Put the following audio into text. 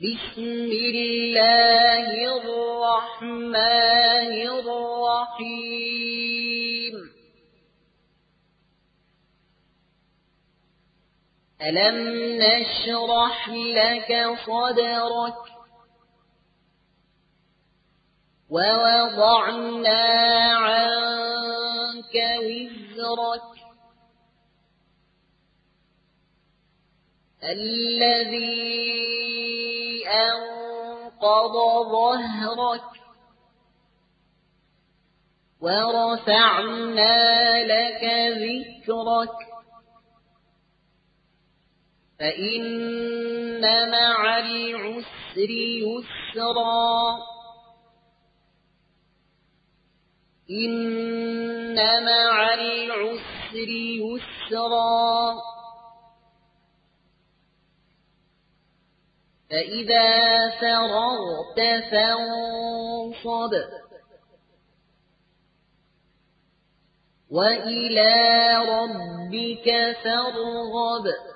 بسم الله الرحمن الرحيم ألم نشرح لك صدرك ووضعنا عنك وزرك الذي أنقض ظهرك ورفعنا لك ذكرك فإن مع العسر يسرا إن مع العسر يسرا فإذا فرغت فانصب وإلى ربك فارغب